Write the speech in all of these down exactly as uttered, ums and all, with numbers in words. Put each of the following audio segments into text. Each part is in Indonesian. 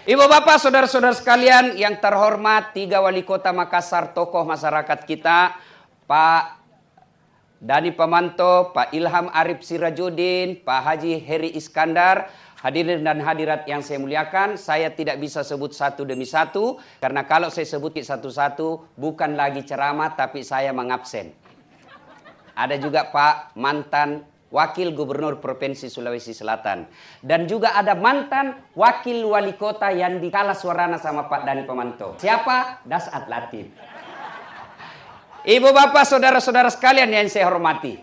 Ibu bapak, saudara-saudara sekalian yang terhormat, tiga wali kota Makassar, tokoh masyarakat kita, Pak Dani Pamanto, Pak Ilham Arif Sirajuddin, Pak Haji Heri Iskandar, hadirin dan hadirat yang saya muliakan, saya tidak bisa sebut satu demi satu, karena kalau saya sebut satu-satu, bukan lagi ceramah, tapi saya mengabsen. Ada juga Pak mantan Wakil Gubernur Provinsi Sulawesi Selatan. Dan juga ada mantan Wakil Wali Kota yang dikalah suarana sama Pak Dani Pamanto. Siapa? Dasat Latif. Ibu bapak saudara-saudara sekalian yang saya hormati.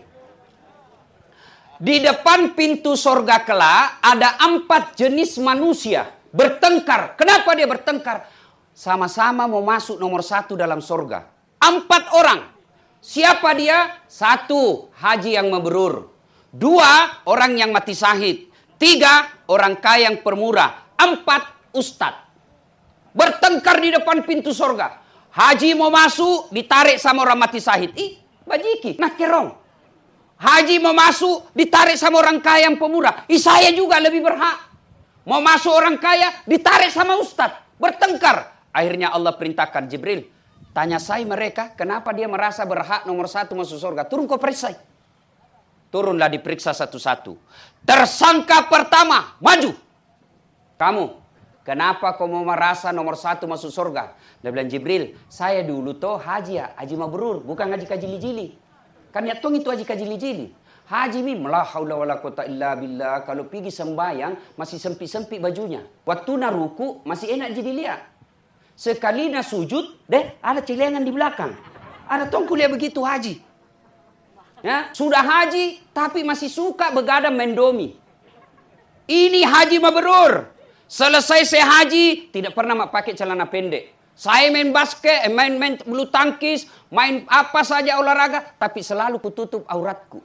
Di depan pintu sorga kelak ada empat jenis manusia bertengkar. Kenapa dia bertengkar? Sama-sama mau masuk nomor satu dalam sorga. Empat orang. Siapa dia? Satu, haji yang mabrur. Dua, orang yang mati syahid. Tiga, orang kaya yang permurah. Empat, ustadz. Bertengkar di depan pintu sorga. Haji mau masuk, ditarik sama orang mati syahid. Ih, bajiki, nah kerong. Haji mau masuk, ditarik sama orang kaya yang pemurah. Ih, saya juga lebih berhak. Mau masuk orang kaya, ditarik sama ustadz. Bertengkar. Akhirnya Allah perintahkan Jibril. Tanya saya mereka, kenapa dia merasa berhak nomor satu masuk surga. Turun kau periksa. Turunlah diperiksa satu-satu. Tersangka pertama, maju. Kamu, kenapa kau mau merasa nomor satu masuk surga? Dia bilang, Jibril, saya dulu toh haji ya, haji mabrur, bukan haji kajili-jili. Kan ya tong itu haji kajili-jili. Haji mi, la haula wala quwata illa billah. Kalau pergi sembayang, masih sempit-sempit bajunya. Waktu na ruku, masih enak jadi lihat. Sekali na sujud, deh, ada celengan di belakang. Ada tong kuliah begitu haji. Ya, sudah haji tapi masih suka begadang mendomi. Ini haji mabrur. Selesai saya haji tidak pernah pakai celana pendek. Saya main basket, main main bulu tangkis, main apa saja olahraga, tapi selalu kututup auratku.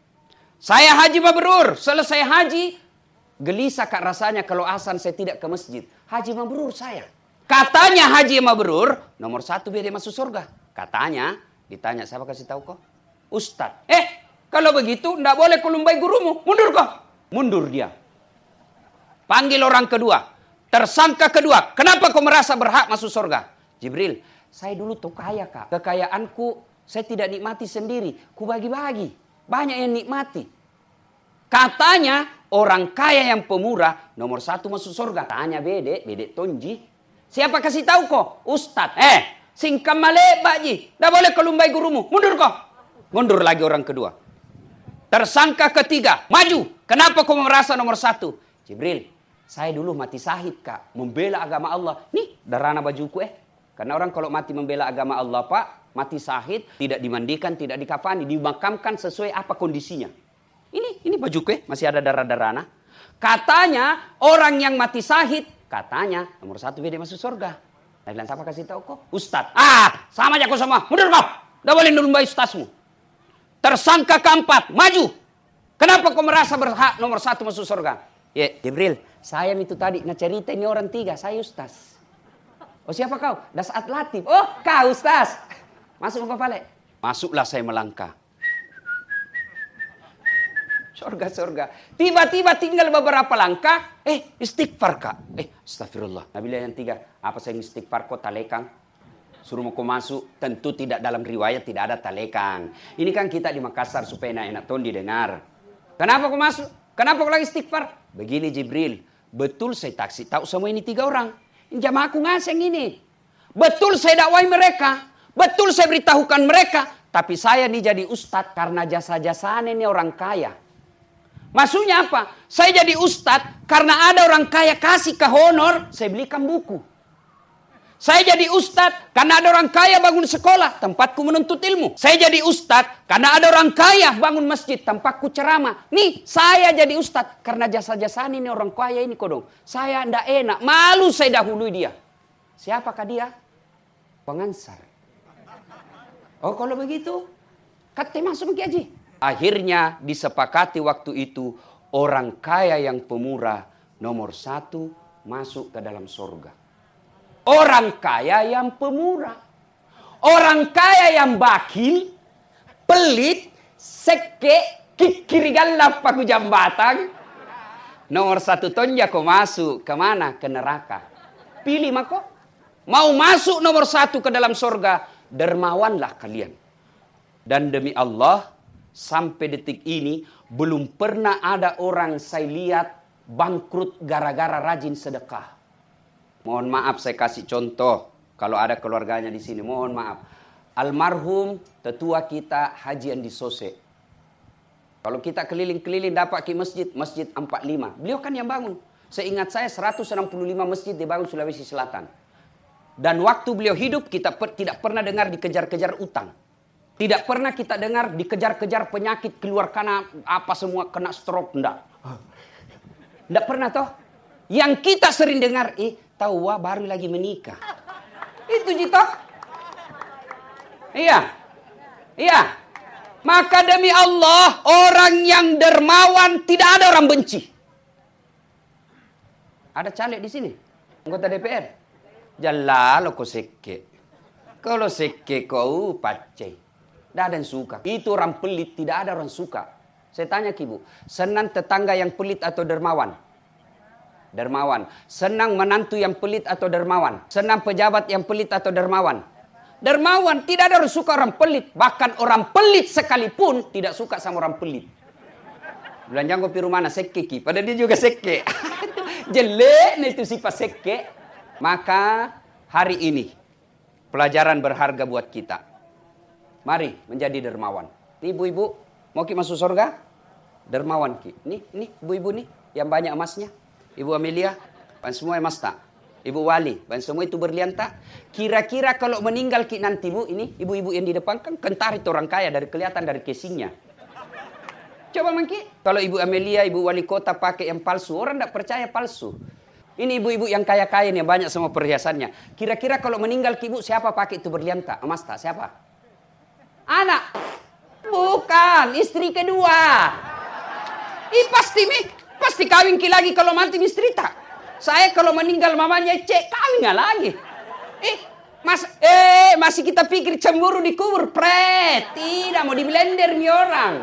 Saya haji mabrur. Selesai haji gelisah kak rasanya kalau azan saya tidak ke masjid. Haji mabrur saya. Katanya haji mabrur nomor satu biar dia masuk surga. Katanya ditanya siapa kasih tahu kok? Ustadz, eh kalau begitu tidak boleh kulumbai gurumu, mundur kok. Mundur dia. Panggil orang kedua, tersangka kedua, kenapa kau merasa berhak masuk surga? Jibril, saya dulu tuh kaya kak, kekayaanku saya tidak nikmati sendiri, ku bagi-bagi, banyak yang nikmati. Katanya orang kaya yang pemurah nomor satu masuk surga. Tanya bedek, bedek tonji, siapa kasih tahu kok? Ustadz, eh singkam male bakji, tidak boleh kulumbai gurumu, mundur kok. Mundur lagi orang kedua. Tersangka ketiga, maju. Kenapa kau merasa nomor satu? Jibril, saya dulu mati syahid kak, membela agama Allah. Nih, darana bajuku eh. Karena orang kalau mati membela agama Allah pak, mati syahid, tidak dimandikan, tidak dikafani, dimakamkan sesuai apa kondisinya. Ini, ini bajuku eh, masih ada darah-darana. Katanya orang yang mati syahid, katanya nomor satu dia masuk surga. Nah, bilang siapa kasih tahu kok? Ustadz. Ah, sama aja kau semua. Mundur kau. Tidak boleh nurunbai ustazmu. Tersangka keempat, maju. Kenapa kau merasa berhak nomor satu masuk surga? Ya, Jibril, saya itu tadi ngecerita ini orang tiga, saya ustaz. Oh siapa kau? Dasat Latif. Oh kau ustaz. Masuk ke pale. Masuklah saya melangkah. Surga-surga. Tiba-tiba tinggal beberapa langkah, eh istighfar kak. Eh astagfirullah. Nabi yang tiga, apa saya istighfar kok talekang? Suruh mau masuk, tentu tidak dalam riwayat tidak ada talekang. Ini kan kita di Makassar supaya enak-enak ton didengar. Kenapa kau masuk? Kenapa kau lagi istighfar? Begini Jibril, betul saya taksi tahu semua ini tiga orang. Ini jamaahku ngaseng ini. Betul saya dakwai mereka. Betul saya beritahukan mereka. Tapi saya nih jadi ustadz karena jasa-jasaan ini orang kaya. Maksudnya apa? Saya jadi ustadz karena ada orang kaya kasih ke honor, saya belikan buku. Saya jadi ustadz karena ada orang kaya bangun sekolah, tempatku menuntut ilmu. Saya jadi ustadz karena ada orang kaya bangun masjid, tempatku ceramah. Nih, saya jadi ustadz karena jasa-jasaan ini orang kaya ini kodong. Saya ndak enak, malu saya dahului dia. Siapakah dia? Pengansar. Oh kalau begitu, kata masuk ke haji. Akhirnya disepakati waktu itu orang kaya yang pemurah nomor satu masuk ke dalam surga. Orang kaya yang pemurah. Orang kaya yang bakil, pelit, seke, kikirigan lapaku jambatan. Nomor satu tonja kau masuk kemana? Ke neraka. Pilih mako. Mau masuk nomor satu ke dalam surga, dermawanlah kalian. Dan demi Allah, sampai detik ini belum pernah ada orang saya lihat bangkrut gara-gara rajin sedekah. Mohon maaf saya kasih contoh. Kalau ada keluarganya di sini, mohon maaf. Almarhum tetua kita Haji Andi Sose. Kalau kita keliling-keliling dapat ke masjid, masjid empat puluh lima. Beliau kan yang bangun. Seingat saya seratus enam puluh lima masjid dibangun Sulawesi Selatan. Dan waktu beliau hidup kita per, tidak pernah dengar dikejar-kejar utang. Tidak pernah kita dengar dikejar-kejar penyakit keluar karena apa semua kena stroke. Enggak. Enggak pernah toh. Yang kita sering dengar, eh tahu wah baru lagi menikah. Itu Jito. Iya. Iya. Maka demi Allah, orang yang dermawan tidak ada orang benci. Ada caleg di sini, anggota D P R. Jalalo ko sekke. Kalau sekke kau pacai. Tidak ada yang suka. Itu orang pelit, tidak ada orang suka. Saya tanya ke ibu, senang tetangga yang pelit atau dermawan? Dermawan. Senang menantu yang pelit atau dermawan? Senang pejabat yang pelit atau dermawan? Dermawan. Tidak ada orang suka orang pelit. Bahkan orang pelit sekalipun tidak suka sama orang pelit. Belanjang kopi rumana sekke ki. Padahal dia juga sekke. Jelek itu sifat sekke. Maka hari ini pelajaran berharga buat kita. Mari menjadi dermawan. Nih ibu-ibu, mau ki masuk surga? Dermawan ki. Nih, nih ibu-ibu nih yang banyak emasnya. Ibu Amelia, ban semua emas tak? Ibu Wali, ban semua itu berlian tak? Kira-kira kalau meninggal ki nanti bu, ini ibu-ibu yang di depan kan kentar itu orang kaya dari kelihatan dari casingnya. Coba mangki, kalau Ibu Amelia, Ibu Wali Kota pakai yang palsu, orang tidak percaya palsu. Ini ibu-ibu yang kaya-kaya nih, banyak semua perhiasannya. Kira-kira kalau meninggal ki ibu, siapa pakai itu berlian tak? Emas tak? Siapa? Anak. Bukan, istri kedua. Ih pasti mi, pasti kawin ki lagi kalau mati istri tak. Saya kalau meninggal mamanya cek, kawin nggak lagi. Eh, mas, eh masih kita pikir cemburu dikubur, pret. Tidak mau di blender nih orang.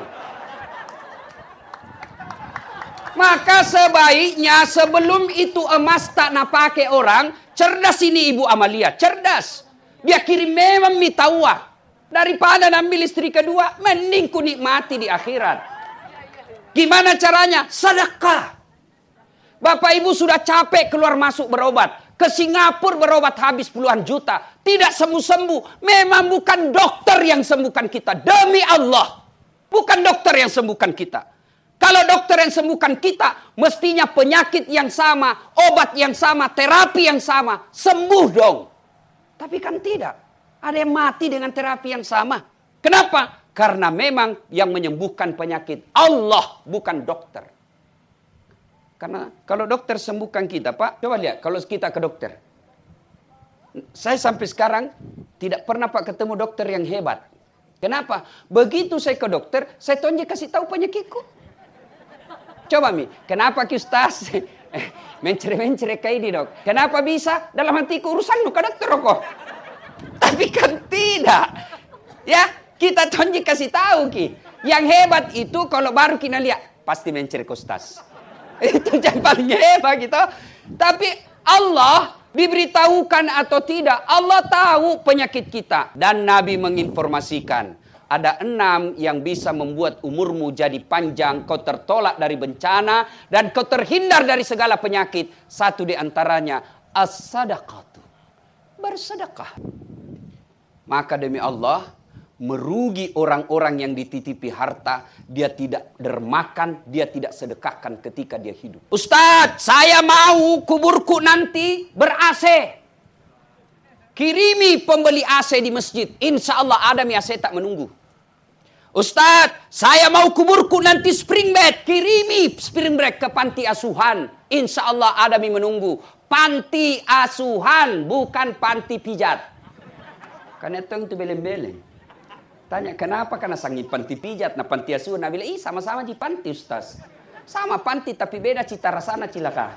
Maka sebaiknya sebelum itu emas tak nak pakai orang, cerdas ini Ibu Amalia, cerdas. Dia kirim memang mitawa. Daripada ambil istri kedua, mending ku nikmati di akhirat. Gimana caranya? Sedekah. Bapak Ibu sudah capek keluar masuk berobat. Ke Singapura berobat habis puluhan juta. Tidak sembuh-sembuh. Memang bukan dokter yang sembuhkan kita. Demi Allah. Bukan dokter yang sembuhkan kita. Kalau dokter yang sembuhkan kita, mestinya penyakit yang sama, obat yang sama, terapi yang sama, sembuh dong. Tapi kan tidak. Ada yang mati dengan terapi yang sama. Kenapa? Karena memang yang menyembuhkan penyakit Allah, bukan dokter. Karena kalau dokter sembuhkan kita, Pak, coba lihat kalau kita ke dokter. Saya sampai sekarang tidak pernah Pak ketemu dokter yang hebat. Kenapa? Begitu saya ke dokter, saya tonjek kasih tahu penyakitku. Coba Mi, kenapa ki Ustaz? Mencere-mencere kayak ini dok. Kenapa bisa? Dalam hatiku urusan lu ke dokter kok. Tapi kan tidak. Ya, kita tonjek kasih tahu ki. Yang hebat itu kalau baru kita lihat, pasti mencere ke Ustaz. Itu yang paling hebat gitu. Tapi Allah diberitahukan atau tidak, Allah tahu penyakit kita. Dan Nabi menginformasikan. Ada enam yang bisa membuat umurmu jadi panjang, kau tertolak dari bencana, dan kau terhindar dari segala penyakit. Satu di antaranya, as-sadaqatu. Bersedekah. Maka demi Allah, merugi orang-orang yang dititipi harta, dia tidak dermakan, dia tidak sedekahkan ketika dia hidup. Ustadz, saya mau kuburku nanti ber-A C. Kirimi pembeli A C di masjid. Insya Allah ada mi A C tak menunggu. Ustadz, saya mau kuburku nanti spring bed. Kirimi spring bed ke panti asuhan. Insya Allah ada mi menunggu. Panti asuhan, bukan panti pijat. Karena itu itu beleng-beleng. Tanya kenapa? Karena sangi panti pijat. Nah panti asuhan. Nah bilang, ih sama-sama di panti Ustaz. Sama panti tapi beda cita rasana cilaka.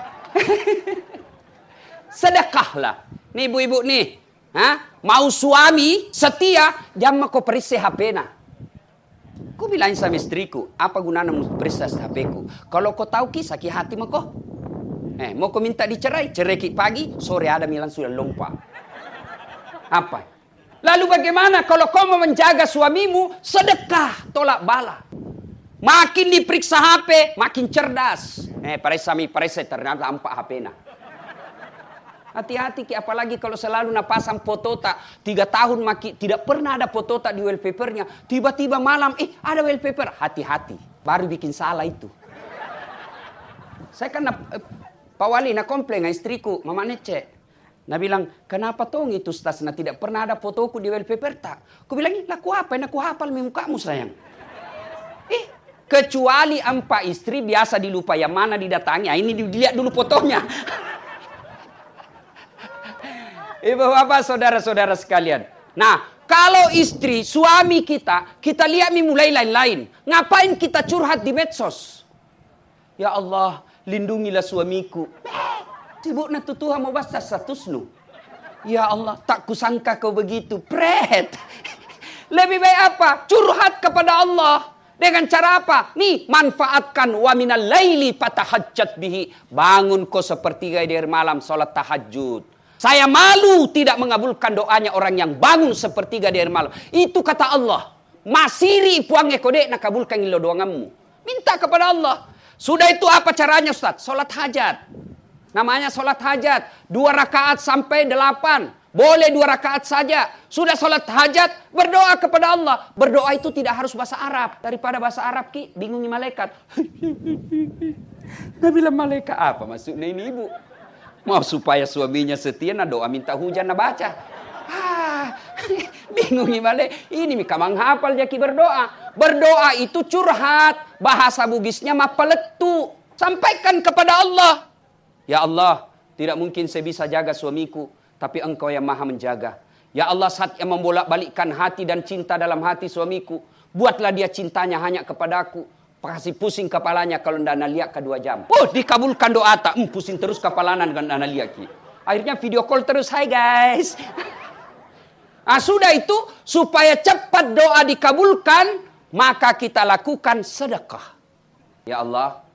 Sedekahlah. Nih ibu-ibu nih. Hah? Mau suami setia, jangan kau perisi H P na. Ku bilang sama istriku, apa gunanya periksa H P ku? Kalau kau tahu kisah hati mah kau. Eh, mau kau minta dicerai, cerai pagi, sore ada Milan sudah lompat. Apa? Lalu bagaimana kalau kau mau menjaga suamimu, sedekah, tolak bala. Makin diperiksa H P, makin cerdas. Eh, paresami, paresa ternyata empat H P na. Hati-hati, apalagi kalau selalu napasang foto tak tiga tahun maki tidak pernah ada foto tak di wallpapernya. Tiba-tiba malam, eh ada wallpaper. Hati-hati, baru bikin salah itu. Saya kan eh, Pak Wali nak komplain istriku, Mama Nece. Nah bilang, kenapa tong itu Stas, nah tidak pernah ada fotoku di wallpaper tak? Aku bilang, laku apa? Aku hafal mukamu sayang. Eh, kecuali empat istri biasa dilupa yang mana didatangi. Ini dilihat dulu fotonya. Ibu bapak, saudara-saudara sekalian. Nah, kalau istri, suami kita, kita lihat mulai lain-lain. Ngapain kita curhat di medsos? Ya Allah, lindungilah suamiku. Sibuk na Tuhan mau bahas statusmu. Ya Allah, tak kusangka kau begitu. Pret. Lebih baik apa? Curhat kepada Allah. Dengan cara apa? Nih, manfaatkan wa minal laili fatahajjat bihi. Bangun kau sepertiga dari malam salat tahajud. Saya malu tidak mengabulkan doanya orang yang bangun sepertiga dari malam. Itu kata Allah. Masiri puange kode nak kabulkan ilo doanganmu. Minta kepada Allah. Sudah itu apa caranya Ustaz? Salat hajat. Namanya salat hajat. Dua rakaat sampai delapan. Boleh dua rakaat saja. Sudah salat hajat, berdoa kepada Allah. Berdoa itu tidak harus bahasa Arab. Daripada bahasa Arab ki, bingungi malaikat. Nah bilang malaikat apa maksudnya ini ibu? Mau supaya suaminya setia, nah doa minta hujan, nah baca. Ah, bingung gimana? Ini mika menghafal jaki berdoa. Berdoa itu curhat. Bahasa Bugisnya mapaletu. Sampaikan kepada Allah. Ya Allah, tidak mungkin saya bisa jaga suamiku. Tapi engkau yang maha menjaga. Ya Allah, saat yang membolak-balikkan hati dan cinta dalam hati suamiku. Buatlah dia cintanya hanya kepadaku. Kasih pusing kepalanya kalau ndak lihat kedua jam. Oh, dikabulkan doa tak. Hmm, pusing terus kepalanya dengan ndak lihat ki. Akhirnya video call terus. Hai guys. Nah, sudah itu supaya cepat doa dikabulkan, maka kita lakukan sedekah. Ya Allah,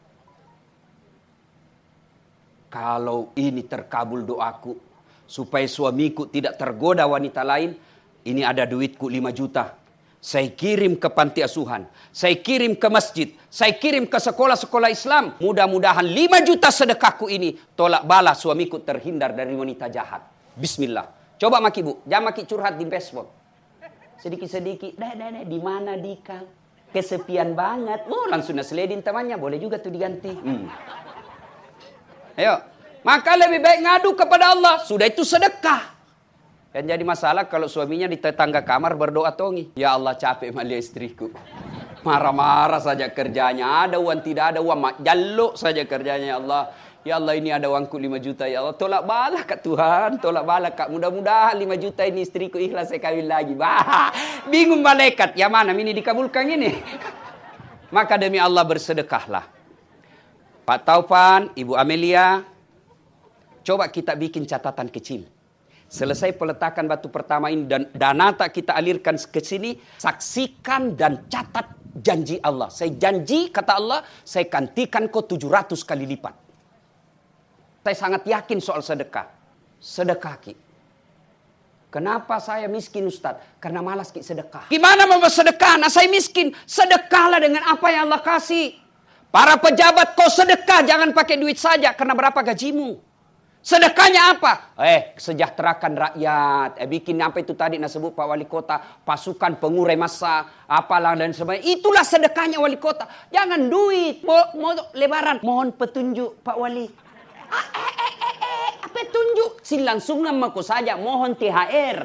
kalau ini terkabul doaku, supaya suamiku tidak tergoda wanita lain, ini ada duitku lima juta. Saya kirim ke panti asuhan. Saya kirim ke masjid. Saya kirim ke sekolah-sekolah Islam. Mudah-mudahan lima juta sedekahku ini tolak bala suamiku terhindar dari wanita jahat. Bismillah. Coba maki bu. Jangan maki curhat di Facebook. Sedikit-sedikit. Dah, dah, dah. Di mana Dika? Kesepian banget. Oh, langsung naseledin temannya. Boleh juga tuh diganti. Hmm. Ayo. Maka lebih baik ngadu kepada Allah. Sudah itu sedekah. Yang jadi masalah kalau suaminya di tetangga kamar berdoa tongi. Ya Allah capek melihat istriku. Marah-marah saja kerjanya. Ada uang tidak ada uang. Jaluk saja kerjanya ya Allah. Ya Allah ini ada uangku lima juta ya Allah. Tolak bala kak Tuhan. Tolak bala kak. Mudah-mudahan lima juta ini istriku ikhlas saya kawin lagi. Bah, bingung malaikat. Ya mana ini dikabulkan ini. Maka demi Allah bersedekahlah. Pak Taufan, Ibu Amelia. Coba kita bikin catatan kecil. Selesai peletakan batu pertama ini dan dana tak kita alirkan ke sini, saksikan dan catat janji Allah. Saya janji kata Allah, saya gantikan kau tujuh ratus kali lipat. Saya sangat yakin soal sedekah. Sedekah ki. Kenapa saya miskin Ustaz? Karena malas ki sedekah. Gimana mau bersedekah? Nah saya miskin. Sedekahlah dengan apa yang Allah kasih. Para pejabat kau sedekah, jangan pakai duit saja. Karena berapa gajimu? Sedekahnya apa? Eh, sejahterakan rakyat. Eh, bikin apa itu tadi nak sebut Pak Wali Kota. Pasukan pengurai massa. Apalah dan sebagainya. Itulah sedekahnya Wali Kota. Jangan duit. Mau, mau lebaran. Mohon petunjuk Pak Wali. Ah, eh, eh, eh, eh. Petunjuk. Si langsung nama ko saja. Mohon T H R.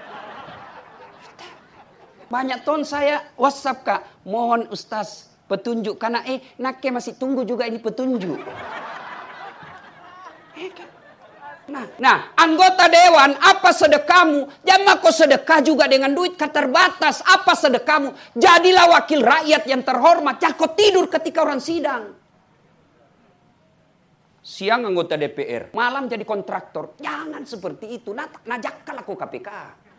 Banyak ton saya WhatsApp kak. Mohon Ustaz petunjuk. Karena eh, nake masih tunggu juga ini petunjuk. Eh, kan? Nah, nah, anggota dewan, apa sedekahmu? Jangan kau sedekah juga dengan duit terbatas. Apa sedekahmu? Jadilah wakil rakyat yang terhormat. Jangan kau tidur ketika orang sidang. Siang anggota D P R, malam jadi kontraktor. Jangan seperti itu. Nah, najakkan aku K P K.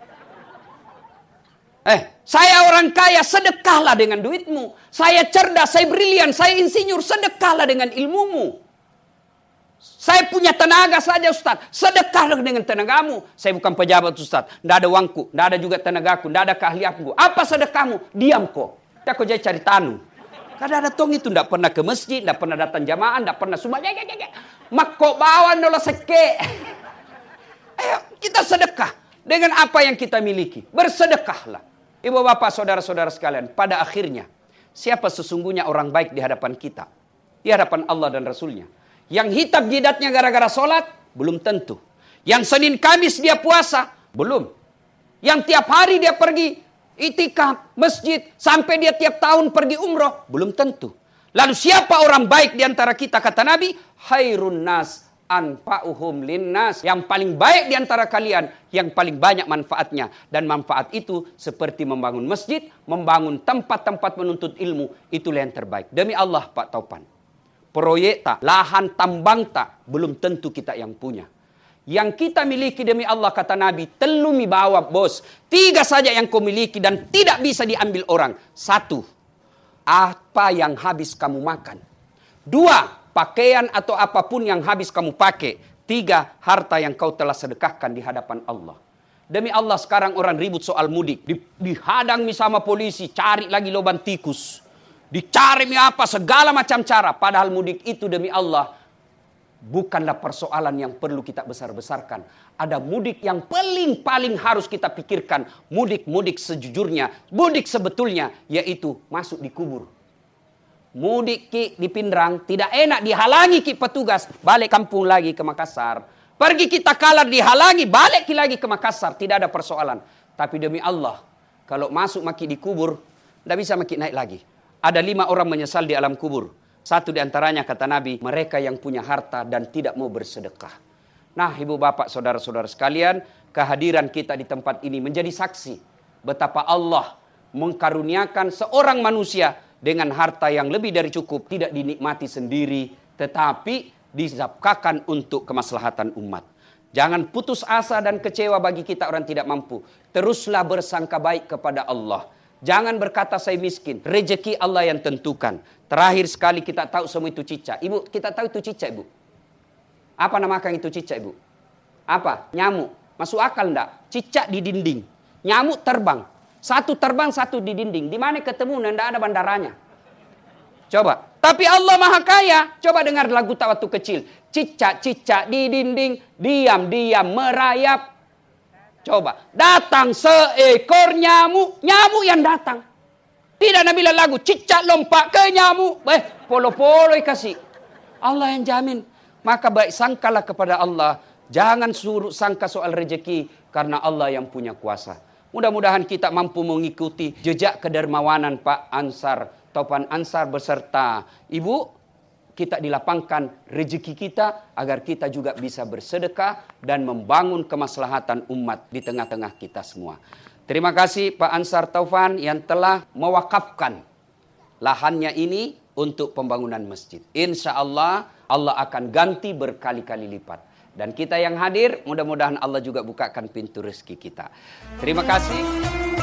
Eh, saya orang kaya, sedekahlah dengan duitmu. Saya cerdas, saya brilian, saya insinyur, sedekahlah dengan ilmumu. Saya punya tenaga saja Ustaz. Sedekah dengan tenagamu. Saya bukan pejabat Ustaz. Tidak ada uangku. Tidak ada juga tenagaku. Tidak ada keahlianku. Apa sedekahmu? Diam kok. Ya kok jadi cari tanu. Kadang ada tong itu. Tidak pernah ke masjid. Tidak pernah datang jamaah. Tidak pernah sumbang. Makko bawa nola seke. Ayo kita sedekah. Dengan apa yang kita miliki. Bersedekahlah. Ibu bapak saudara-saudara sekalian. Pada akhirnya. Siapa sesungguhnya orang baik di hadapan kita? Di hadapan Allah dan Rasulnya. Yang hitam jidatnya gara-gara sholat, belum tentu. Yang Senin Kamis dia puasa, belum. Yang tiap hari dia pergi itikaf, masjid, sampai dia tiap tahun pergi umroh, belum tentu. Lalu siapa orang baik di antara kita, kata Nabi? Khairun nas anfa'uhum linnas. Yang paling baik di antara kalian, yang paling banyak manfaatnya. Dan manfaat itu seperti membangun masjid, membangun tempat-tempat menuntut ilmu, itulah yang terbaik. Demi Allah Pak Taufan. Proyek tak, lahan tambang tak, belum tentu kita yang punya. Yang kita miliki demi Allah kata Nabi, telumi bawa bos. Tiga saja yang kau miliki dan tidak bisa diambil orang. Satu, apa yang habis kamu makan. Dua, pakaian atau apapun yang habis kamu pakai. Tiga, harta yang kau telah sedekahkan di hadapan Allah. Demi Allah sekarang orang ribut soal mudik. Di, dihadang sama polisi, cari lagi lubang tikus. Dicari apa segala macam cara. Padahal mudik itu demi Allah bukanlah persoalan yang perlu kita besar-besarkan. Ada mudik yang paling-paling harus kita pikirkan. Mudik-mudik sejujurnya. Mudik sebetulnya yaitu masuk di kubur. Mudik ki di Pindrang tidak enak, dihalangi ki petugas. Balik kampung lagi ke Makassar. Pergi kita kalah dihalangi, balik ki lagi ke Makassar. Tidak ada persoalan. Tapi demi Allah kalau masuk maki di kubur tidak bisa maki naik lagi. Ada lima orang menyesal di alam kubur. Satu di antaranya kata Nabi, mereka yang punya harta dan tidak mau bersedekah. Nah ibu bapak saudara-saudara sekalian, kehadiran kita di tempat ini menjadi saksi. Betapa Allah mengkaruniakan seorang manusia dengan harta yang lebih dari cukup. Tidak dinikmati sendiri, tetapi dizapkakan untuk kemaslahatan umat. Jangan putus asa dan kecewa bagi kita orang tidak mampu. Teruslah bersangka baik kepada Allah. Jangan berkata saya miskin. Rezeki Allah yang tentukan. Terakhir sekali kita tahu semua itu cicak. Ibu, kita tahu itu cicak, Ibu. Apa namakan itu cicak, Ibu? Apa? Nyamuk. Masuk akal enggak? Cicak di dinding. Nyamuk terbang. Satu terbang, satu di dinding. Di mana ketemu? Enggak ada bandaranya. Coba. Tapi Allah Maha Kaya. Coba dengar lagu tak waktu kecil. Cicak-cicak di dinding. Diam-diam merayap. Coba, datang seekor nyamuk, nyamuk yang datang. Tidak Nabi lagu, cicak lompat ke nyamuk. Eh, polo-polo kasih. Allah yang jamin. Maka baik sangkalah kepada Allah. Jangan suruh sangka soal rezeki. Karena Allah yang punya kuasa. Mudah-mudahan kita mampu mengikuti jejak kedermawanan Pak Ansar. Taufan Ansar beserta Ibu. Kita dilapangkan rezeki kita agar kita juga bisa bersedekah dan membangun kemaslahatan umat di tengah-tengah kita semua. Terima kasih Pak Ansar Taufan yang telah mewakafkan lahannya ini untuk pembangunan masjid. Insya Allah Allah akan ganti berkali-kali lipat. Dan kita yang hadir mudah-mudahan Allah juga bukakan pintu rezeki kita. Terima kasih.